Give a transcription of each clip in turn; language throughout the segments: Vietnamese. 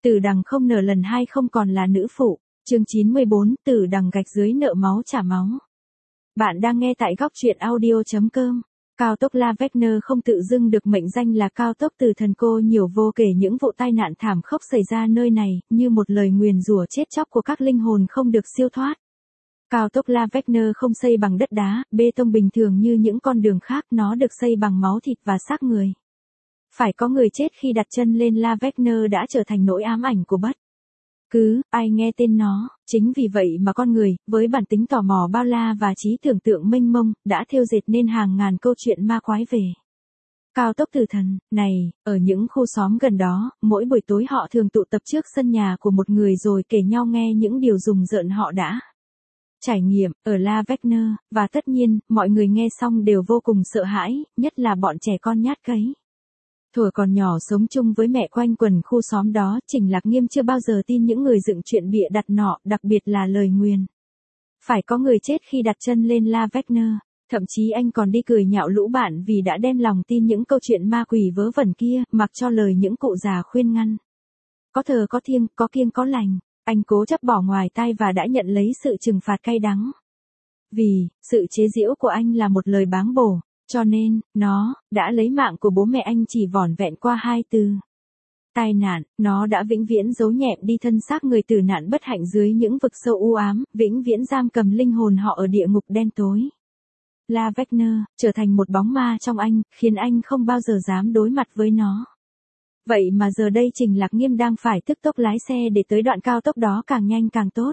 Tử Đằng không nở lần hai không còn là nữ phụ. Chương 94, Tử Đằng gạch dưới nợ máu trả máu. Bạn đang nghe tại góc truyện audio.com. Cao tốc La Wagner không tự dưng được mệnh danh là cao tốc từ thần cô nhiều vô kể những vụ tai nạn thảm khốc xảy ra nơi này, như một lời nguyền rủa chết chóc của các linh hồn không được siêu thoát. Cao tốc La Wagner không xây bằng đất đá, bê tông bình thường như những con đường khác, nó được xây bằng máu thịt và xác người. Phải có người chết khi đặt chân lên La Wagner đã trở thành nỗi ám ảnh của bất cứ ai nghe tên nó. Chính vì vậy mà con người, với bản tính tò mò bao la và trí tưởng tượng mênh mông, đã thêu dệt nên hàng ngàn câu chuyện ma quái về cao tốc tử thần này. Ở những khu xóm gần đó, mỗi buổi tối họ thường tụ tập trước sân nhà của một người rồi kể nhau nghe những điều rùng rợn họ đã trải nghiệm ở La Wagner, và tất nhiên, mọi người nghe xong đều vô cùng sợ hãi, nhất là bọn trẻ con nhát cấy. Thuở còn nhỏ sống chung với mẹ quanh quần khu xóm đó, Trình Lạc Nghiêm chưa bao giờ tin những người dựng chuyện bịa đặt nọ, đặc biệt là lời nguyền phải có người chết khi đặt chân lên La Wagner. Thậm chí anh còn đi cười nhạo lũ bạn vì đã đem lòng tin những câu chuyện ma quỷ vớ vẩn kia, mặc cho lời những cụ già khuyên ngăn. Có thờ có thiêng, có kiêng có lành. Anh cố chấp bỏ ngoài tai và đã nhận lấy sự trừng phạt cay đắng. Vì, sự chế giễu của anh là một lời báng bổ, cho nên, nó đã lấy mạng của bố mẹ anh chỉ vỏn vẹn qua 2 từ. Tai nạn. Nó đã vĩnh viễn giấu nhẹm đi thân xác người tử nạn bất hạnh dưới những vực sâu u ám, vĩnh viễn giam cầm linh hồn họ ở địa ngục đen tối. La Wagner trở thành một bóng ma trong anh, khiến anh không bao giờ dám đối mặt với nó. Vậy mà giờ đây Trình Lạc Nghiêm đang phải tức tốc lái xe để tới đoạn cao tốc đó càng nhanh càng tốt.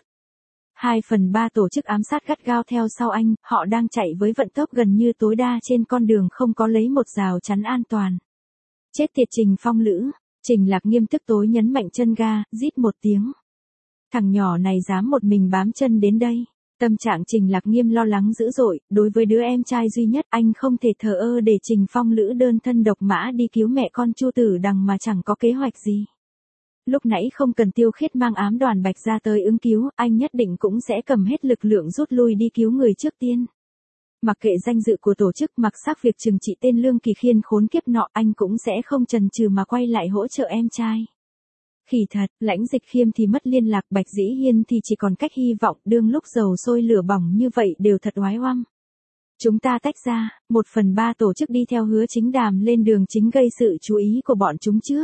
2/3 tổ chức ám sát gắt gao theo sau anh, họ đang chạy với vận tốc gần như tối đa trên con đường không có lấy một rào chắn an toàn. Chết tiệt Trình Phong Lữ. Trình Lạc Nghiêm tức tối nhấn mạnh chân ga, rít một tiếng. Thằng nhỏ này dám một mình bám chân đến đây. Tâm trạng Trình Lạc Nghiêm lo lắng dữ dội, đối với đứa em trai duy nhất, anh không thể thờ ơ để Trình Phong Lữ đơn thân độc mã đi cứu mẹ con Chu Tử Đằng mà chẳng có kế hoạch gì. Lúc nãy không cần Tiêu Khiết mang ám đoàn Bạch ra tới ứng cứu, anh nhất định cũng sẽ cầm hết lực lượng rút lui đi cứu người trước tiên. Mặc kệ danh dự của tổ chức, mặc xác việc trừng trị tên Lương Kỳ Khiên khốn kiếp nọ, anh cũng sẽ không chần chừ mà quay lại hỗ trợ em trai. Khỉ thật, Lãnh Dịch Khiêm thì mất liên lạc, Bạch Dĩ Hiên thì chỉ còn cách hy vọng, đương lúc dầu sôi lửa bỏng như vậy đều thật oái oăm. Chúng ta tách ra, 1/3 tổ chức đi theo Hứa Chính Đàm lên đường chính gây sự chú ý của bọn chúng trước.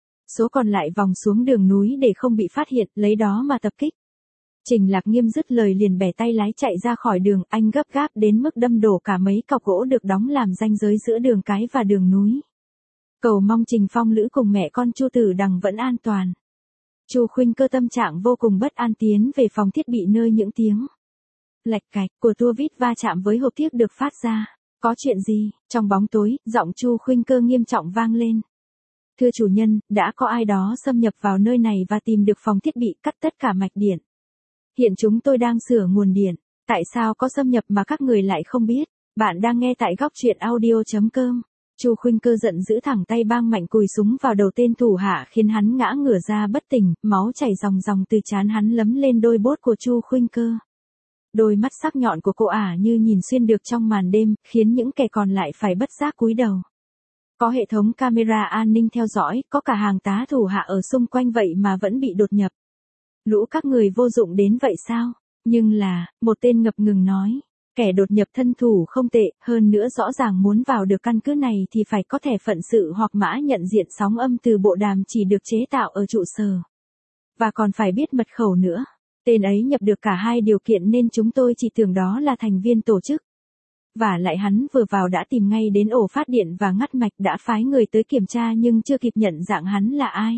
Số còn lại vòng xuống đường núi để không bị phát hiện, lấy đó mà tập kích. Trình Lạc Nghiêm dứt lời liền bẻ tay lái chạy ra khỏi đường, anh gấp gáp đến mức đâm đổ cả mấy cọc gỗ được đóng làm ranh giới giữa đường cái và đường núi. Cầu mong Trình Phong Lữ cùng mẹ con Chu Tử Đằng vẫn an toàn. Chu Khuynh Cơ tâm trạng vô cùng bất an tiến về phòng thiết bị nơi những tiếng lạch cạch của tua vít va chạm với hộp thiếc được phát ra. Có chuyện gì? Trong bóng tối, giọng Chu Khuynh Cơ nghiêm trọng vang lên. Thưa chủ nhân, đã có ai đó xâm nhập vào nơi này và tìm được phòng thiết bị, cắt tất cả mạch điện. Hiện chúng tôi đang sửa nguồn điện. Tại sao có xâm nhập mà các người lại không biết? Bạn đang nghe tại góc truyện audio.com. Chu Khuynh Cơ giận dữ thẳng tay bang mạnh cùi súng vào đầu tên thủ hạ khiến hắn ngã ngửa ra bất tỉnh, máu chảy ròng ròng từ trán hắn lấm lên đôi bốt của Chu Khuynh Cơ. Đôi mắt sắc nhọn của cô ả như nhìn xuyên được trong màn đêm, khiến những kẻ còn lại phải bất giác cúi đầu. Có hệ thống camera an ninh theo dõi, có cả hàng tá thủ hạ ở xung quanh vậy mà vẫn bị đột nhập. Lũ các người vô dụng đến vậy sao? Nhưng là, một tên ngập ngừng nói. Kẻ đột nhập thân thủ không tệ, hơn nữa rõ ràng muốn vào được căn cứ này thì phải có thẻ phận sự hoặc mã nhận diện sóng âm từ bộ đàm chỉ được chế tạo ở trụ sở. Và còn phải biết mật khẩu nữa. Tên ấy nhập được cả hai điều kiện nên chúng tôi chỉ tưởng đó là thành viên tổ chức. Và lại hắn vừa vào đã tìm ngay đến ổ phát điện và ngắt mạch, đã phái người tới kiểm tra nhưng chưa kịp nhận dạng hắn là ai.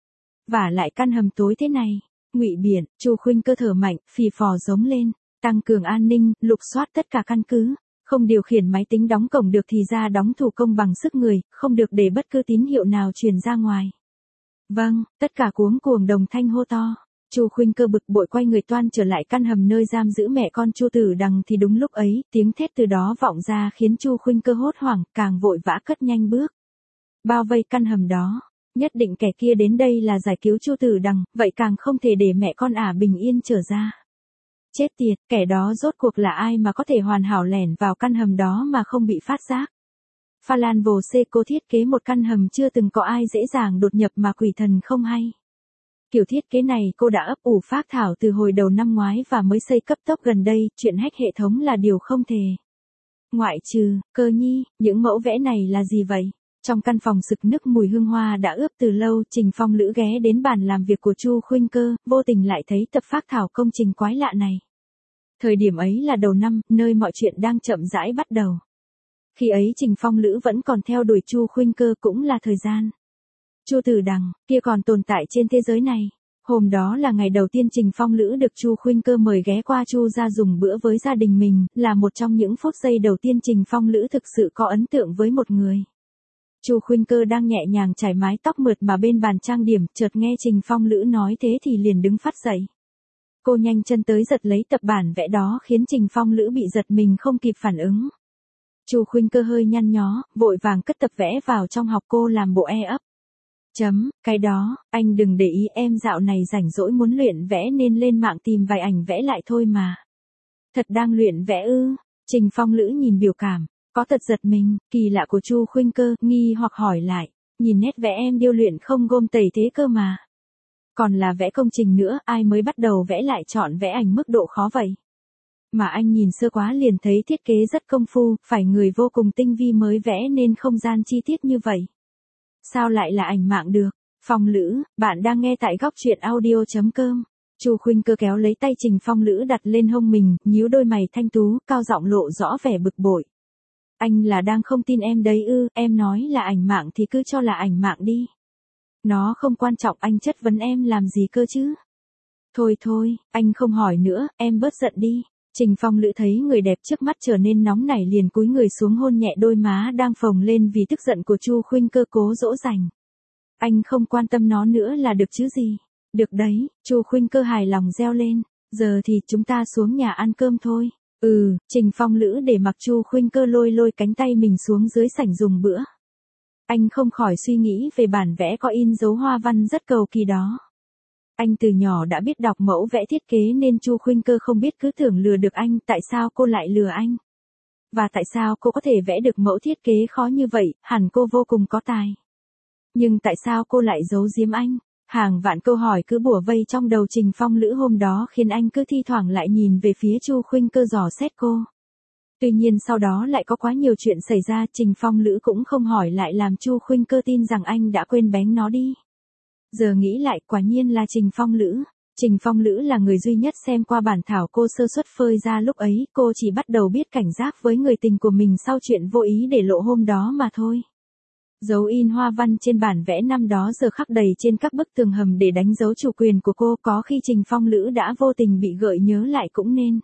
Và lại căn hầm tối thế này. Ngụy biện. Chu Khuynh Cơ thở mạnh, phì phò giống lên. Tăng cường an ninh, lục soát tất cả căn cứ. Không điều khiển máy tính đóng cổng được thì ra đóng thủ công bằng sức người, không được để bất cứ tín hiệu nào truyền ra ngoài. Vâng, tất cả cuống cuồng đồng thanh hô to. Chu Khuynh Cơ bực bội quay người toan trở lại căn hầm nơi giam giữ mẹ con Chu Tử Đằng thì đúng lúc ấy, tiếng thét từ đó vọng ra khiến Chu Khuynh Cơ hốt hoảng, càng vội vã cất nhanh bước. Bao vây căn hầm đó. Nhất định kẻ kia đến đây là giải cứu Chu Tử Đằng, vậy càng không thể để mẹ con ả bình yên trở ra. Chết tiệt, kẻ đó rốt cuộc là ai mà có thể hoàn hảo lẻn vào căn hầm đó mà không bị phát giác. Pha Lan Vô Xê Cô thiết kế một căn hầm chưa từng có ai dễ dàng đột nhập mà quỷ thần không hay. Kiểu thiết kế này cô đã ấp ủ phác thảo từ hồi đầu năm ngoái và mới xây cấp tốc gần đây, chuyện hack hệ thống là điều không thể. Ngoại trừ, Cơ Nhi, những mẫu vẽ này là gì vậy? Trong căn phòng sực nức mùi hương hoa đã ướp từ lâu, Trình Phong Lữ ghé đến bàn làm việc của Chu Khuynh Cơ, vô tình lại thấy tập phác thảo công trình quái lạ này. Thời điểm ấy là đầu năm, nơi mọi chuyện đang chậm rãi bắt đầu. Khi ấy Trình Phong Lữ vẫn còn theo đuổi Chu Khuynh Cơ, cũng là thời gian Chu Tử Đằng kia còn tồn tại trên thế giới này. Hôm đó là ngày đầu tiên Trình Phong Lữ được Chu Khuynh Cơ mời ghé qua Chu gia dùng bữa với gia đình mình, là một trong những phút giây đầu tiên Trình Phong Lữ thực sự có ấn tượng với một người. Chu Khuynh Cơ đang nhẹ nhàng chải mái tóc mượt mà bên bàn trang điểm, chợt nghe Trình Phong Lữ nói thế thì liền đứng phắt dậy. Cô nhanh chân tới giật lấy tập bản vẽ đó khiến Trình Phong Lữ bị giật mình không kịp phản ứng. Chu Khuynh Cơ hơi nhăn nhó, vội vàng cất tập vẽ vào trong học cô làm bộ ấp. Cái đó, anh đừng để ý, em dạo này rảnh rỗi muốn luyện vẽ nên lên mạng tìm vài ảnh vẽ lại thôi mà. Thật đang luyện vẽ ư? Trình Phong Lữ nhìn biểu cảm, có thật giật mình, kỳ lạ của Chu Khuynh Cơ, nghi hoặc hỏi lại, nhìn nét vẽ em điêu luyện không gom tẩy thế cơ mà. Còn là vẽ công trình nữa, ai mới bắt đầu vẽ lại chọn vẽ ảnh mức độ khó vậy? Mà anh nhìn sơ quá liền thấy thiết kế rất công phu, phải người vô cùng tinh vi mới vẽ nên không gian chi tiết như vậy. Sao lại là ảnh mạng được? Phong Lữ, bạn đang nghe tại góc truyện audio.com. Chu Khuynh Cơ kéo lấy tay Trình Phong Lữ đặt lên hông mình, nhíu đôi mày thanh tú, cao giọng lộ rõ vẻ bực bội. Anh là đang không tin em đấy ư? Em nói là ảnh mạng thì cứ cho là ảnh mạng đi. Nó không quan trọng, anh chất vấn em làm gì cơ chứ? Thôi, anh không hỏi nữa, em bớt giận đi. Trình Phong Lữ thấy người đẹp trước mắt trở nên nóng nảy liền cúi người xuống hôn nhẹ đôi má đang phồng lên vì tức giận của Chu Khuynh Cơ, cố dỗ dành. Anh không quan tâm nó nữa là được chứ gì. Được đấy, Chu Khuynh Cơ hài lòng reo lên. Giờ thì chúng ta xuống nhà ăn cơm thôi. Trình Phong Lữ để mặc Chu Khuynh Cơ lôi cánh tay mình xuống dưới sảnh dùng bữa. Anh không khỏi suy nghĩ về bản vẽ có in dấu hoa văn rất cầu kỳ đó. Anh từ nhỏ đã biết đọc mẫu vẽ thiết kế nên Chu Khuynh Cơ không biết cứ tưởng lừa được anh, tại sao cô lại lừa anh? Và tại sao cô có thể vẽ được mẫu thiết kế khó như vậy, hẳn cô vô cùng có tài. Nhưng tại sao cô lại giấu giếm anh? Hàng vạn câu hỏi cứ bủa vây trong đầu Trình Phong Lữ hôm đó khiến anh cứ thi thoảng lại nhìn về phía Chu Khuynh Cơ dò xét cô. Tuy nhiên sau đó lại có quá nhiều chuyện xảy ra, Trình Phong Lữ cũng không hỏi lại làm Chu Khuynh Cơ tin rằng anh đã quên bén nó đi. Giờ nghĩ lại quả nhiên là Trình Phong Lữ. Trình Phong Lữ là người duy nhất xem qua bản thảo cô sơ suất phơi ra lúc ấy, cô chỉ bắt đầu biết cảnh giác với người tình của mình sau chuyện vô ý để lộ hôm đó mà thôi. Dấu in hoa văn trên bản vẽ năm đó giờ khắc đầy trên các bức tường hầm để đánh dấu chủ quyền của cô, có khi Trình Phong Lữ đã vô tình bị gợi nhớ lại cũng nên.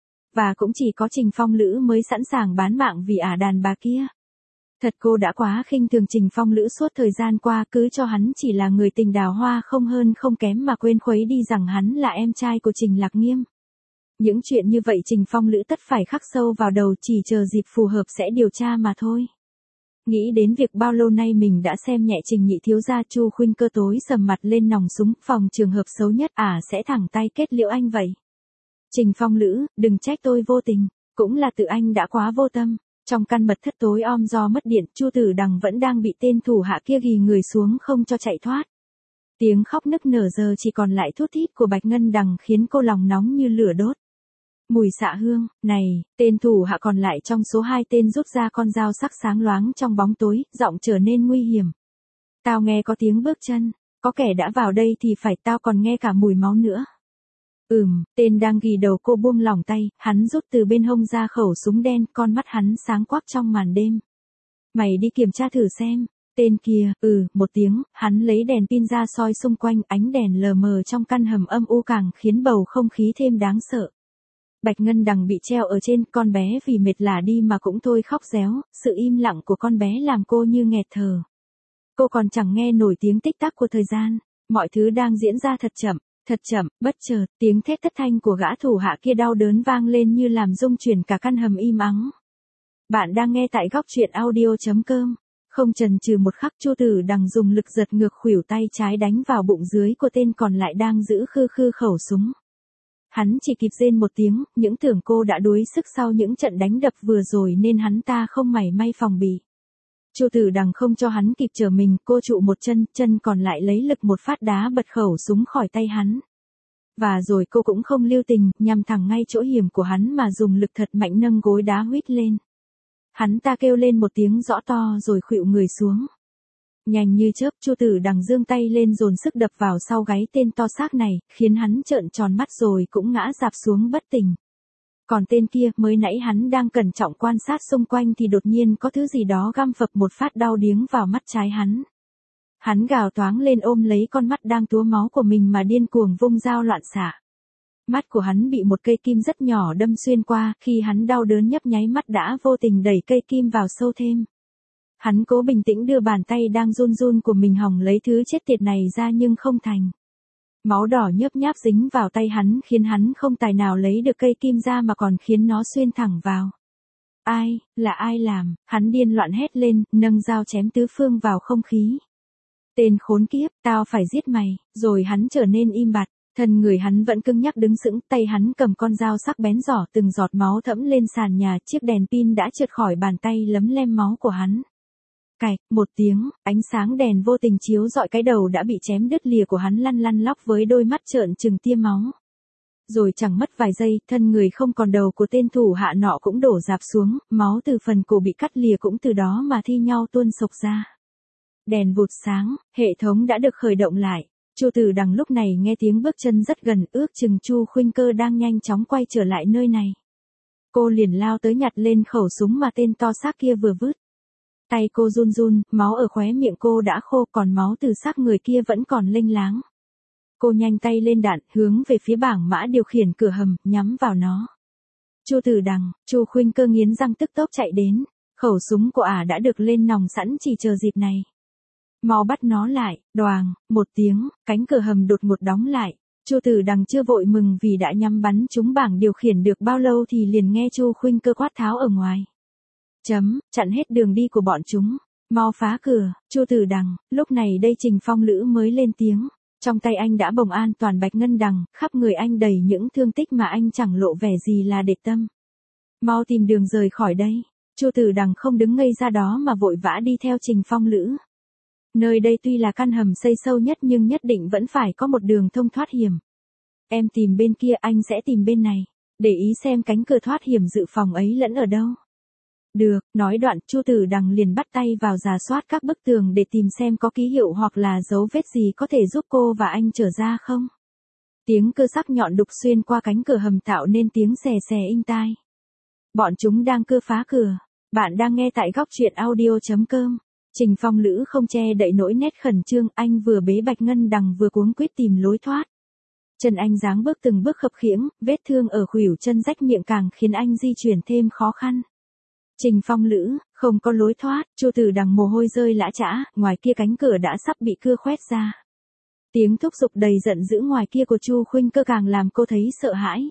Và cũng chỉ có Trình Phong Lữ mới sẵn sàng bán mạng vì đàn bà kia. Thật cô đã quá khinh thường Trình Phong Lữ suốt thời gian qua, cứ cho hắn chỉ là người tình đào hoa không hơn không kém mà quên khuấy đi rằng hắn là em trai của Trình Lạc Nghiêm. Những chuyện như vậy Trình Phong Lữ tất phải khắc sâu vào đầu, chỉ chờ dịp phù hợp sẽ điều tra mà thôi. Nghĩ đến việc bao lâu nay mình đã xem nhẹ Trình nhị thiếu gia, Chu Khuynh Cơ tối sầm mặt lên nòng súng, phòng trường hợp xấu nhất sẽ thẳng tay kết liễu anh vậy. Trình Phong Lữ, đừng trách tôi vô tình, cũng là tự anh đã quá vô tâm. Trong căn mật thất tối om do mất điện, Chu Tử Đằng vẫn đang bị tên thủ hạ kia ghì người xuống không cho chạy thoát. Tiếng khóc nức nở giờ chỉ còn lại thút thít của Bạch Ngân Đằng khiến cô lòng nóng như lửa đốt. Mùi xạ hương, này, tên thủ hạ còn lại trong số 2 tên rút ra con dao sắc sáng loáng trong bóng tối, giọng trở nên nguy hiểm. Tao nghe có tiếng bước chân, có kẻ đã vào đây thì phải, tao còn nghe cả mùi máu nữa. Tên đang ghì đầu cô buông lỏng tay, hắn rút từ bên hông ra khẩu súng đen, con mắt hắn sáng quắc trong màn đêm. Mày đi kiểm tra thử xem. Tên kia, một tiếng, hắn lấy đèn pin ra soi xung quanh, ánh đèn lờ mờ trong căn hầm âm u càng khiến bầu không khí thêm đáng sợ. Bạch Ngân Đằng bị treo ở trên, con bé vì mệt lả đi mà cũng thôi khóc réo, sự im lặng của con bé làm cô như nghẹt thở. Cô còn chẳng nghe nổi tiếng tích tắc của thời gian, mọi thứ đang diễn ra thật chậm, bất chợt, tiếng thét thất thanh của gã thủ hạ kia đau đớn vang lên như làm rung chuyển cả căn hầm im ắng. Bạn đang nghe tại góc truyện audio.com. Không chần chừ một khắc, Chu Tử Đằng dùng lực giật ngược khuỷu tay trái đánh vào bụng dưới của tên còn lại đang giữ khư khẩu súng. Hắn chỉ kịp rên một tiếng, những tưởng cô đã đuối sức sau những trận đánh đập vừa rồi nên hắn ta không mảy may phòng bị. Chu Tử Đằng không cho hắn kịp chờ mình, cô trụ một chân còn lại lấy lực một phát đá bật khẩu súng khỏi tay hắn. Và rồi cô cũng không lưu tình, nhằm thẳng ngay chỗ hiểm của hắn mà dùng lực thật mạnh nâng gối đá huýt lên. Hắn ta kêu lên một tiếng rõ to rồi khuỵu người xuống. Nhanh như chớp, Chu Tử Đằng giương tay lên dồn sức đập vào sau gáy tên to xác này, khiến hắn trợn tròn mắt rồi cũng ngã rạp xuống bất tỉnh. Còn tên kia, mới nãy hắn đang cẩn trọng quan sát xung quanh thì đột nhiên có thứ gì đó găm phập một phát đau điếng vào mắt trái hắn. Hắn gào toáng lên ôm lấy con mắt đang túa máu của mình mà điên cuồng vung dao loạn xạ. Mắt của hắn bị một cây kim rất nhỏ đâm xuyên qua, khi hắn đau đớn nhấp nháy mắt đã vô tình đẩy cây kim vào sâu thêm. Hắn cố bình tĩnh đưa bàn tay đang run run của mình hòng lấy thứ chết tiệt này ra nhưng không thành. Máu đỏ nhớp nháp dính vào tay hắn khiến hắn không tài nào lấy được cây kim ra mà còn khiến nó xuyên thẳng vào. Là ai làm? Hắn điên loạn hét lên, nâng dao chém tứ phương vào không khí. Tên khốn kiếp, tao phải giết mày, rồi hắn trở nên im bặt. Thân người hắn vẫn cứng nhắc đứng sững, tay hắn cầm con dao sắc bén giỏ, từng giọt máu thẫm lên sàn nhà, chiếc đèn pin đã trượt khỏi bàn tay lấm lem máu của hắn. Cạch, một tiếng, ánh sáng đèn vô tình chiếu rọi cái đầu đã bị chém đứt lìa của hắn lăn lăn lóc với đôi mắt trợn trừng tia máu. Rồi chẳng mất vài giây, thân người không còn đầu của tên thủ hạ nọ cũng đổ rạp xuống, máu từ phần cổ bị cắt lìa cũng từ đó mà thi nhau tuôn sộc ra. Đèn vụt sáng, hệ thống đã được khởi động lại. Chu Tử Đằng lúc này nghe tiếng bước chân rất gần, ước chừng Chu Khuynh Cơ đang nhanh chóng quay trở lại nơi này. Cô liền lao tới nhặt lên khẩu súng mà tên to xác kia vừa vứt. Tay cô run run, máu ở khóe miệng cô đã khô, còn máu từ xác người kia vẫn còn lênh láng. Cô nhanh tay lên đạn, hướng về phía bảng mã điều khiển cửa hầm, nhắm vào nó. Chu Tử Đằng, Chu Khuynh Cơ nghiến răng tức tốc chạy đến. Khẩu súng của ả đã được lên nòng sẵn chỉ chờ dịp này. Mau bắt nó lại, đoàng, một tiếng, cánh cửa hầm đột ngột đóng lại. Chu Tử Đằng chưa vội mừng vì đã nhắm bắn trúng bảng điều khiển được bao lâu thì liền nghe Chu Khuynh Cơ quát tháo ở ngoài. Chặn hết đường đi của bọn chúng. Mau phá cửa, Chu Tử Đằng. Lúc này đây Trình Phong Lữ mới lên tiếng. Trong tay anh đã bồng an toàn Bạch Ngân Đằng, khắp người anh đầy những thương tích mà anh chẳng lộ vẻ gì là để tâm. Mau tìm đường rời khỏi đây. Chu Tử Đằng không đứng ngây ra đó mà vội vã đi theo Trình Phong Lữ. Nơi đây tuy là căn hầm xây sâu nhất nhưng nhất định vẫn phải có một đường thông thoát hiểm. Em tìm bên kia, anh sẽ tìm bên này. Để ý xem cánh cửa thoát hiểm dự phòng ấy lẫn ở đâu. Được, nói đoạn, Chu Tử Đằng liền bắt tay vào rà soát các bức tường để tìm xem có ký hiệu hoặc là dấu vết gì có thể giúp cô và anh trở ra không. Tiếng cưa sắc nhọn đục xuyên qua cánh cửa hầm tạo nên tiếng xè xè inh tai. Bọn chúng đang cưa phá cửa. Bạn đang nghe tại góc truyện audio.com. Trình Phong Lữ không che đậy nỗi nét khẩn trương, anh vừa bế Bạch Ngân Đằng vừa cuống quýt tìm lối thoát. Chân anh giáng bước từng bước khập khiễng, vết thương ở khuỷu chân rách miệng càng khiến anh di chuyển thêm khó khăn. Trình Phong Lữ, không có lối thoát, Chu Tử Đằng mồ hôi rơi lã chã, ngoài kia cánh cửa đã sắp bị cưa khoét ra. Tiếng thúc giục đầy giận dữ ngoài kia của Chu Khuynh Cơ càng làm cô thấy sợ hãi.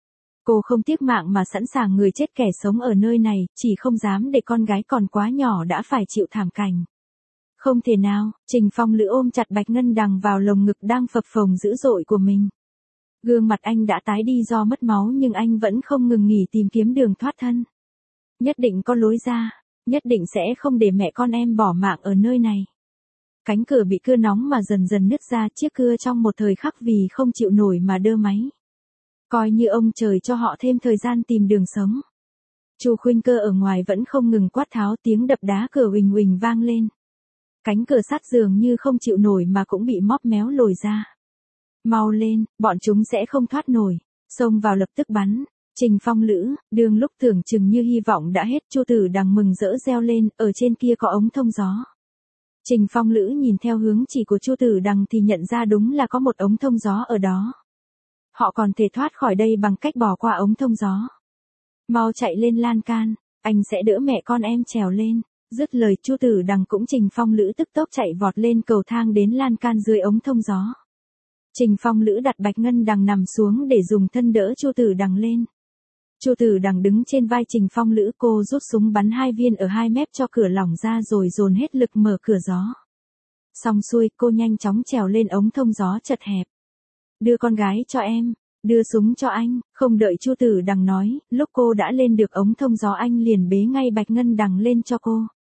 Cô không tiếc mạng mà sẵn sàng người chết kẻ sống ở nơi này, chỉ không dám để con gái còn quá nhỏ đã phải chịu thảm cảnh. Không thể nào, Trình Phong Lữ ôm chặt Bạch Ngân Đằng vào lồng ngực đang phập phồng dữ dội của mình. Gương mặt anh đã tái đi do mất máu nhưng anh vẫn không ngừng nghỉ tìm kiếm đường thoát thân. Nhất định có lối ra, nhất định sẽ không để mẹ con em bỏ mạng ở nơi này. Cánh cửa bị cưa nóng mà dần dần nứt ra, chiếc cưa trong một thời khắc vì không chịu nổi mà đơ máy. Coi như ông trời cho họ thêm thời gian tìm đường sống. Chu Khuynh Cơ ở ngoài vẫn không ngừng quát tháo, tiếng đập đá cửa huỳnh huỳnh vang lên. Cánh cửa sắt dường như không chịu nổi mà cũng bị móp méo lồi ra. Mau lên, bọn chúng sẽ không thoát nổi. Xông vào lập tức bắn. Trình Phong Lữ, đường lúc tưởng chừng như hy vọng đã hết, Chu Tử Đằng mừng rỡ reo lên, ở trên kia có ống thông gió. Trình Phong Lữ nhìn theo hướng chỉ của Chu Tử Đằng thì nhận ra đúng là có một ống thông gió ở đó. Họ còn thể thoát khỏi đây bằng cách bò qua ống thông gió. Mau chạy lên lan can, anh sẽ đỡ mẹ con em trèo lên. Dứt lời Chu Tử Đằng cũng Trình Phong Lữ tức tốc chạy vọt lên cầu thang đến lan can dưới ống thông gió. Trình Phong Lữ đặt Bạch Ngân Đằng nằm xuống để dùng thân đỡ Chu Tử Đằng lên. Chu Tử Đằng đứng trên vai Trình Phong Lữ, cô rút súng bắn 2 viên ở 2 mép cho cửa lỏng ra rồi dồn hết lực mở cửa gió. Xong xuôi, cô nhanh chóng trèo lên ống thông gió chật hẹp. Đưa con gái cho em, đưa súng cho anh, không đợi Chu Tử Đằng nói, lúc cô đã lên được ống thông gió anh liền bế ngay Bạch Ngân Đằng lên cho cô.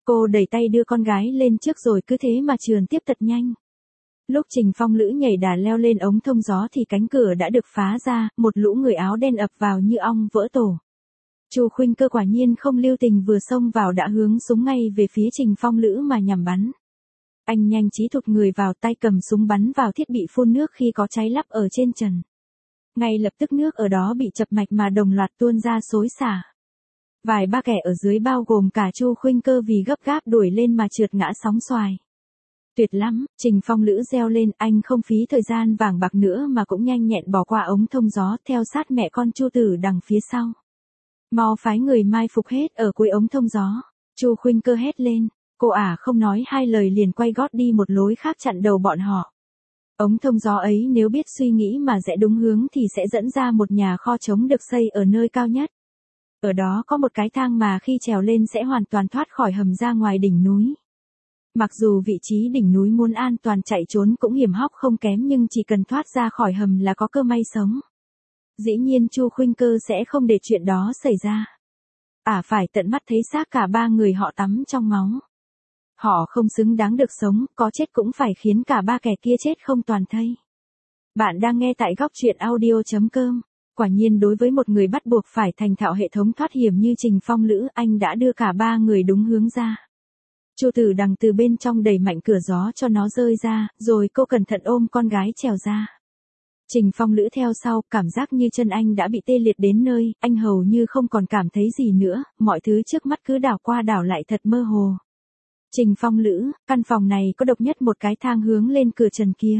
Cô đẩy tay đưa con gái lên trước rồi cứ thế mà trườn tiếp thật nhanh. Lúc Trình Phong Lữ nhảy đà leo lên ống thông gió thì cánh cửa đã được phá ra, một lũ người áo đen ập vào như ong vỡ tổ. Chu Khuynh Cơ quả nhiên không lưu tình, vừa xông vào đã hướng súng ngay về phía Trình Phong Lữ mà nhằm bắn. Anh nhanh trí thụt người vào, tay cầm súng bắn vào thiết bị phun nước khi có cháy lắp ở trên trần. Ngay lập tức nước ở đó bị chập mạch mà đồng loạt tuôn ra xối xả. Vài ba kẻ ở dưới bao gồm cả Chu Khuynh Cơ vì gấp gáp đuổi lên mà trượt ngã sóng xoài. Tuyệt lắm, Trình Phong Lữ reo lên, anh không phí thời gian vàng bạc nữa mà cũng nhanh nhẹn bỏ qua ống thông gió theo sát mẹ con Chu Tử đằng phía sau. Mau phái người mai phục hết ở cuối ống thông gió. Chu Khuynh Cơ hét lên, cô không nói hai lời liền quay gót đi một lối khác chặn đầu bọn họ. Ống thông gió ấy nếu biết suy nghĩ mà rẽ đúng hướng thì sẽ dẫn ra một nhà kho trống được xây ở nơi cao nhất. Ở đó có một cái thang mà khi trèo lên sẽ hoàn toàn thoát khỏi hầm ra ngoài đỉnh núi. Mặc dù vị trí đỉnh núi muốn an toàn chạy trốn cũng hiểm hóc không kém nhưng chỉ cần thoát ra khỏi hầm là có cơ may sống. Dĩ nhiên Chu Khuynh Cơ sẽ không để chuyện đó xảy ra. Phải tận mắt thấy xác cả ba người họ tắm trong máu. Họ không xứng đáng được sống, có chết cũng phải khiến cả ba kẻ kia chết không toàn thây. Bạn đang nghe tại góc truyện audio.com. Quả nhiên đối với một người bắt buộc phải thành thạo hệ thống thoát hiểm như Trình Phong Lữ, anh đã đưa cả ba người đúng hướng ra. Chu Tử đằng từ bên trong đẩy mạnh cửa gió cho nó rơi ra, rồi cô cẩn thận ôm con gái trèo ra. Trình Phong Lữ theo sau, cảm giác như chân anh đã bị tê liệt đến nơi, anh hầu như không còn cảm thấy gì nữa, mọi thứ trước mắt cứ đảo qua đảo lại thật mơ hồ. Trình Phong Lữ, căn phòng này có độc nhất một cái thang hướng lên cửa trần kia.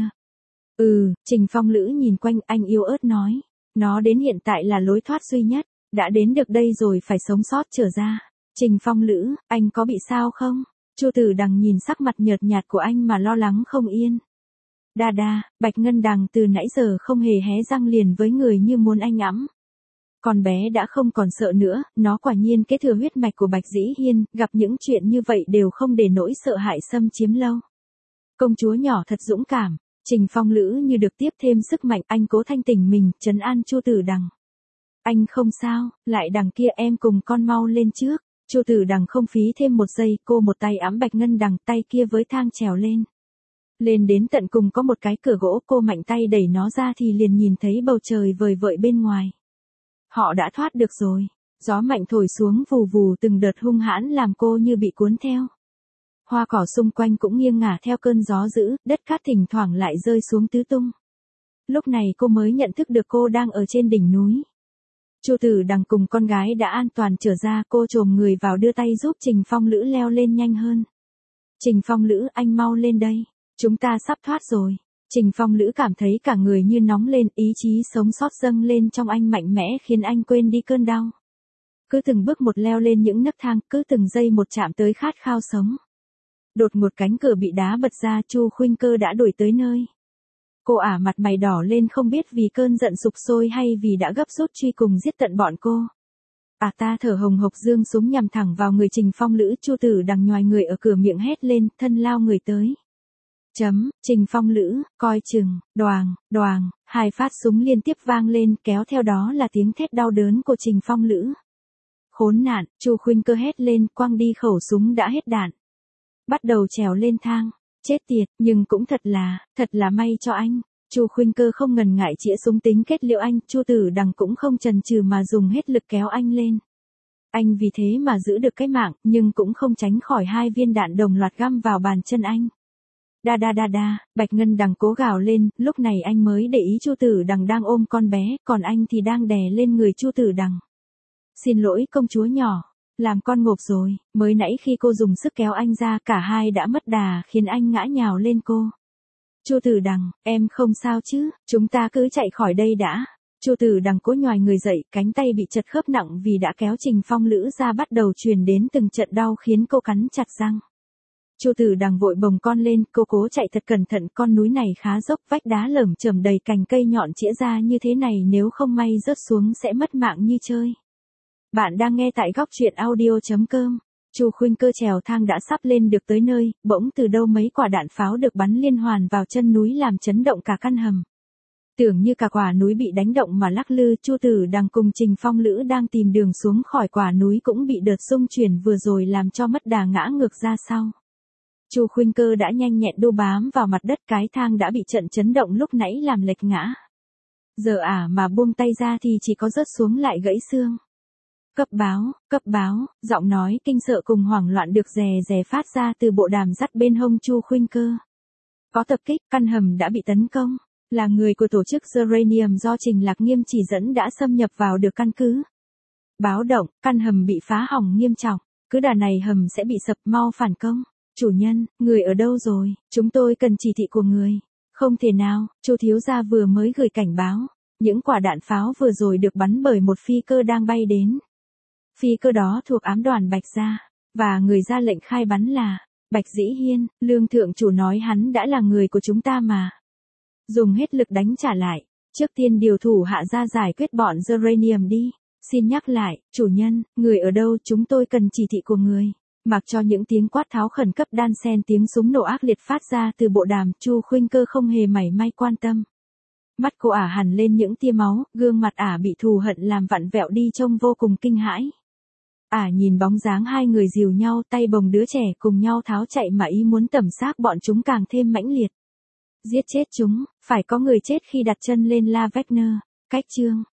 Trình Phong Lữ nhìn quanh, anh yếu ớt nói. Nó đến hiện tại là lối thoát duy nhất, đã đến được đây rồi phải sống sót trở ra. Trình Phong Lữ, anh có bị sao không? Chu Tử đằng nhìn sắc mặt nhợt nhạt của anh mà lo lắng không yên. Đa, Bạch Ngân Đằng từ nãy giờ không hề hé răng liền với người như muốn anh ẵm. Con bé đã không còn sợ nữa, nó quả nhiên kế thừa huyết mạch của Bạch Dĩ Hiên, gặp những chuyện như vậy đều không để nỗi sợ hãi xâm chiếm lâu. Công chúa nhỏ thật dũng cảm. Trình Phong Lữ như được tiếp thêm sức mạnh, anh cố thanh tỉnh mình, trấn an Chu Tử đằng. Anh không sao, lại đằng kia em cùng con mau lên trước. Chu Tử đằng không phí thêm một giây, cô một tay ẵm Bạch Ngân Đằng, tay kia với thang trèo lên. Lên đến tận cùng có một cái cửa gỗ, cô mạnh tay đẩy nó ra thì liền nhìn thấy bầu trời vời vợi bên ngoài. Họ đã thoát được rồi. Gió mạnh thổi xuống vù vù từng đợt hung hãn làm cô như bị cuốn theo. Hoa cỏ xung quanh cũng nghiêng ngả theo cơn gió dữ, đất cát thỉnh thoảng lại rơi xuống tứ tung. Lúc này cô mới nhận thức được cô đang ở trên đỉnh núi. Chu Tử đằng cùng con gái đã an toàn trở ra, cô chồm người vào đưa tay giúp Trình Phong Lữ leo lên nhanh hơn. Trình Phong Lữ, anh mau lên đây, chúng ta sắp thoát rồi. Trình Phong Lữ cảm thấy cả người như nóng lên, ý chí sống sót dâng lên trong anh mạnh mẽ khiến anh quên đi cơn đau. Cứ từng bước một leo lên những nấc thang, cứ từng giây một chạm tới khát khao sống. Đột ngột cánh cửa bị đá bật ra, Chu Khuynh Cơ đã đuổi tới nơi. Cô mặt mày đỏ lên không biết vì cơn giận sục sôi hay vì đã gấp rút truy cùng giết tận bọn cô. Ta thở hồng hộc giương súng nhằm thẳng vào người Trình Phong Lữ, Chu Tử đằng nhoài người ở cửa miệng hét lên, thân lao người tới. Trình Phong Lữ, coi chừng, đoàng, hai phát súng liên tiếp vang lên, kéo theo đó là tiếng thét đau đớn của Trình Phong Lữ. Khốn nạn, Chu Khuynh Cơ hét lên, quăng đi khẩu súng đã hết đạn. Bắt đầu trèo lên thang. Chết tiệt, nhưng cũng thật là may cho anh. Chu Khuynh Cơ không ngần ngại chĩa súng tính kết liễu anh, Chu Tử đằng cũng không chần chừ mà dùng hết lực kéo anh lên. Anh vì thế mà giữ được cái mạng, nhưng cũng không tránh khỏi hai viên đạn đồng loạt găm vào bàn chân anh. Đa, Bạch Ngân Đằng cố gào lên, lúc này anh mới để ý Chu Tử đằng đang ôm con bé, còn anh thì đang đè lên người Chu Tử đằng. Xin lỗi công chúa nhỏ. Làm con ngộp rồi, mới nãy khi cô dùng sức kéo anh ra cả hai đã mất đà khiến anh ngã nhào lên cô. Chu Tử đằng, em không sao chứ, chúng ta cứ chạy khỏi đây đã. Chu Tử đằng cố nhoài người dậy, cánh tay bị chật khớp nặng vì đã kéo Trình Phong Lữ ra bắt đầu truyền đến từng trận đau khiến cô cắn chặt răng. Chu Tử đằng vội bồng con lên, cô cố chạy thật cẩn thận, con núi này khá dốc, vách đá lởm chởm đầy cành cây nhọn chĩa ra như thế này nếu không may rớt xuống sẽ mất mạng như chơi. Bạn đang nghe tại góc truyện audio.com. Chu Khuynh Cơ trèo thang đã sắp lên được tới nơi, bỗng từ đâu mấy quả đạn pháo được bắn liên hoàn vào chân núi làm chấn động cả căn hầm. Tưởng như cả quả núi bị đánh động mà lắc lư, Chu Tử Đằng cùng Trình Phong Lữ đang tìm đường xuống khỏi quả núi cũng bị đợt xung chuyển vừa rồi làm cho mất đà ngã ngược ra sau. Chu Khuynh Cơ đã nhanh nhẹn đu bám vào mặt đất, cái thang đã bị trận chấn động lúc nãy làm lệch ngã. Giờ mà buông tay ra thì chỉ có rớt xuống lại gãy xương. Cấp báo, giọng nói kinh sợ cùng hoảng loạn được rè rè phát ra từ bộ đàm dắt bên hông Chu Khuynh Cơ. Có tập kích, căn hầm đã bị tấn công. Là người của tổ chức Geranium do Trình Lạc Nghiêm chỉ dẫn đã xâm nhập vào được căn cứ. Báo động, căn hầm bị phá hỏng nghiêm trọng. Cứ đà này hầm sẽ bị sập, mau phản công. Chủ nhân, người ở đâu rồi? Chúng tôi cần chỉ thị của người. Không thể nào, Chu thiếu gia vừa mới gửi cảnh báo. Những quả đạn pháo vừa rồi được bắn bởi một phi cơ đang bay đến. Phi cơ đó thuộc ám đoàn Bạch Gia, và người ra lệnh khai bắn là Bạch Dĩ Hiên. Lương thượng chủ nói hắn đã là người của chúng ta mà. Dùng hết lực đánh trả lại. Trước tiên điều thủ hạ ra giải quyết bọn Geranium đi. Xin nhắc lại, chủ nhân, người ở đâu, chúng tôi cần chỉ thị của người. Mặc cho những tiếng quát tháo khẩn cấp đan xen tiếng súng nổ ác liệt phát ra từ bộ đàm, Chu Khuynh Cơ không hề mảy may quan tâm. Mắt cô hằn lên những tia máu, gương mặt bị thù hận làm vặn vẹo đi trông vô cùng kinh hãi. Nhìn bóng dáng hai người dìu nhau, tay bồng đứa trẻ cùng nhau tháo chạy mà ý muốn tẩm xác bọn chúng càng thêm mãnh liệt. Giết chết chúng, phải có người chết khi đặt chân lên La Vecna. Cách chương